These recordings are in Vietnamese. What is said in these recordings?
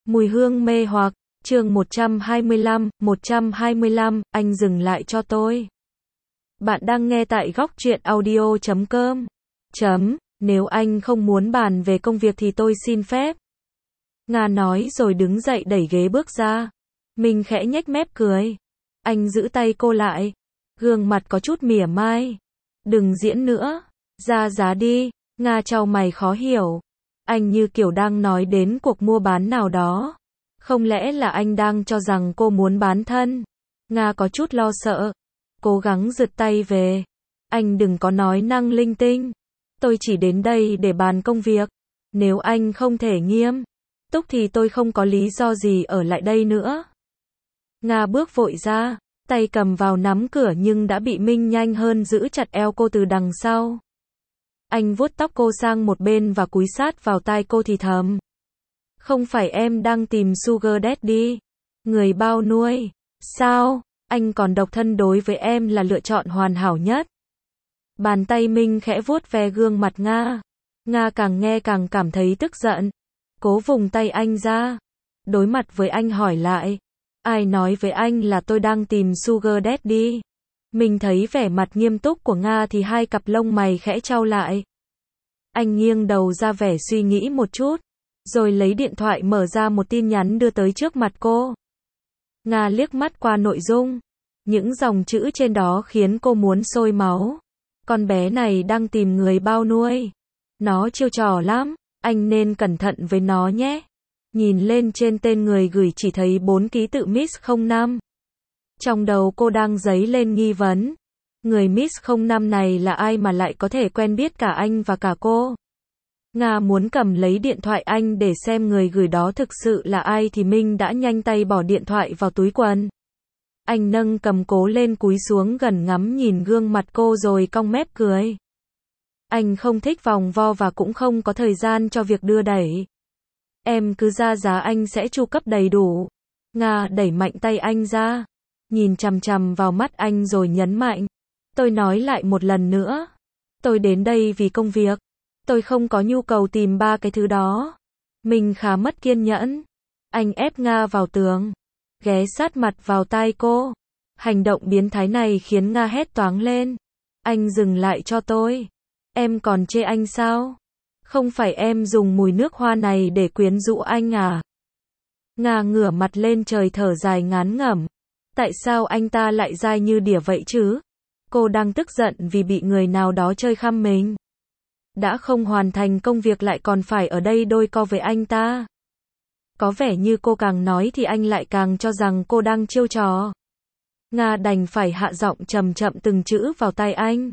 Mùi hương mê hoặc, chương 125, anh dừng lại cho tôi. Bạn đang nghe tại góc truyện audio.com. Nếu anh không muốn bàn về công việc thì tôi xin phép. Nga nói rồi đứng dậy đẩy ghế bước ra. Mình khẽ nhếch mép cười. Anh giữ tay cô lại. Gương mặt có chút mỉa mai. Đừng diễn nữa. Ra giá đi. Nga chau mày khó hiểu. Anh như kiểu đang nói đến cuộc mua bán nào đó. Không lẽ là anh đang cho rằng cô muốn bán thân? Nga có chút lo sợ. Cố gắng giật tay về. Anh đừng có nói năng linh tinh. Tôi chỉ đến đây để bàn công việc. Nếu anh không thể nghiêm túc thì tôi không có lý do gì ở lại đây nữa. Nga bước vội ra, tay cầm vào nắm cửa nhưng đã bị Minh nhanh hơn giữ chặt eo cô từ đằng sau. Anh vuốt tóc cô sang một bên và cúi sát vào tai cô thì thầm. Không phải em đang tìm Sugar Daddy, người bao nuôi, sao? Anh còn độc thân đối với em là lựa chọn hoàn hảo nhất. Bàn tay Minh khẽ vuốt ve gương mặt Nga. Nga càng nghe càng cảm thấy tức giận. Cố vùng tay anh ra. Đối mặt với anh hỏi lại. Ai nói với anh là tôi đang tìm Sugar Daddy? Mình thấy vẻ mặt nghiêm túc của Nga thì hai cặp lông mày khẽ chau lại. Anh nghiêng đầu ra vẻ suy nghĩ một chút. Rồi lấy điện thoại mở ra một tin nhắn đưa tới trước mặt cô. Nga liếc mắt qua nội dung. Những dòng chữ trên đó khiến cô muốn sôi máu. Con bé này đang tìm người bao nuôi. Nó chiêu trò lắm, anh nên cẩn thận với nó nhé. Nhìn lên trên tên người gửi chỉ thấy 4 ký tự Miss 05. Trong đầu cô đang dấy lên nghi vấn. Người Miss 05 này là ai mà lại có thể quen biết cả anh và cả cô? Nga muốn cầm lấy điện thoại anh để xem người gửi đó thực sự là ai thì Minh đã nhanh tay bỏ điện thoại vào túi quần. Anh nâng cầm cố lên cúi xuống gần ngắm nhìn gương mặt cô rồi cong mép cười. Anh không thích vòng vo và cũng không có thời gian cho việc đưa đẩy. Em cứ ra giá anh sẽ chu cấp đầy đủ. Nga đẩy mạnh tay anh ra. Nhìn chằm chằm vào mắt anh rồi nhấn mạnh. Tôi nói lại một lần nữa. Tôi đến đây vì công việc. Tôi không có nhu cầu tìm 3 cái thứ đó. Mình khá mất kiên nhẫn. Anh ép Nga vào tường. Ghé sát mặt vào tai cô. Hành động biến thái này khiến Nga hét toáng lên. Anh dừng lại cho tôi. Em còn chê anh sao? Không phải em dùng mùi nước hoa này để quyến rũ anh à? Nga ngửa mặt lên trời thở dài ngán ngẩm. Tại sao anh ta lại dai như đỉa vậy chứ? Cô đang tức giận vì bị người nào đó chơi khăm mình. Đã không hoàn thành công việc lại còn phải ở đây đôi co với anh ta. Có vẻ như cô càng nói thì anh lại càng cho rằng cô đang chiêu trò. Nga đành phải hạ giọng chậm chậm từng chữ vào tai anh.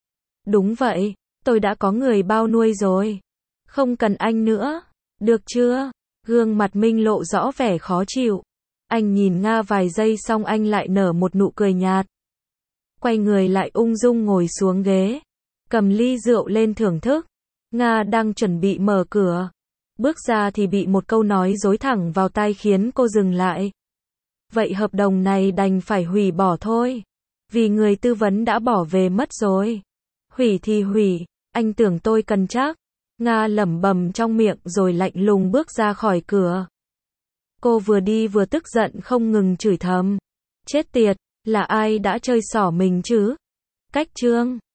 Đúng vậy, tôi đã có người bao nuôi rồi. Không cần anh nữa. Được chưa? Gương mặt Minh lộ rõ vẻ khó chịu. Anh nhìn Nga vài giây xong anh lại nở một nụ cười nhạt. Quay người lại ung dung ngồi xuống ghế. Cầm ly rượu lên thưởng thức. Nga đang chuẩn bị mở cửa. Bước ra thì bị một câu nói dối thẳng vào tai khiến cô dừng lại. Vậy hợp đồng này đành phải hủy bỏ thôi. Vì người tư vấn đã bỏ về mất rồi. Hủy thì hủy, anh tưởng tôi cần chắc. Nga lẩm bẩm trong miệng rồi lạnh lùng bước ra khỏi cửa. Cô vừa đi vừa tức giận không ngừng chửi thầm. Chết tiệt, là ai đã chơi xỏ mình chứ? Cách chương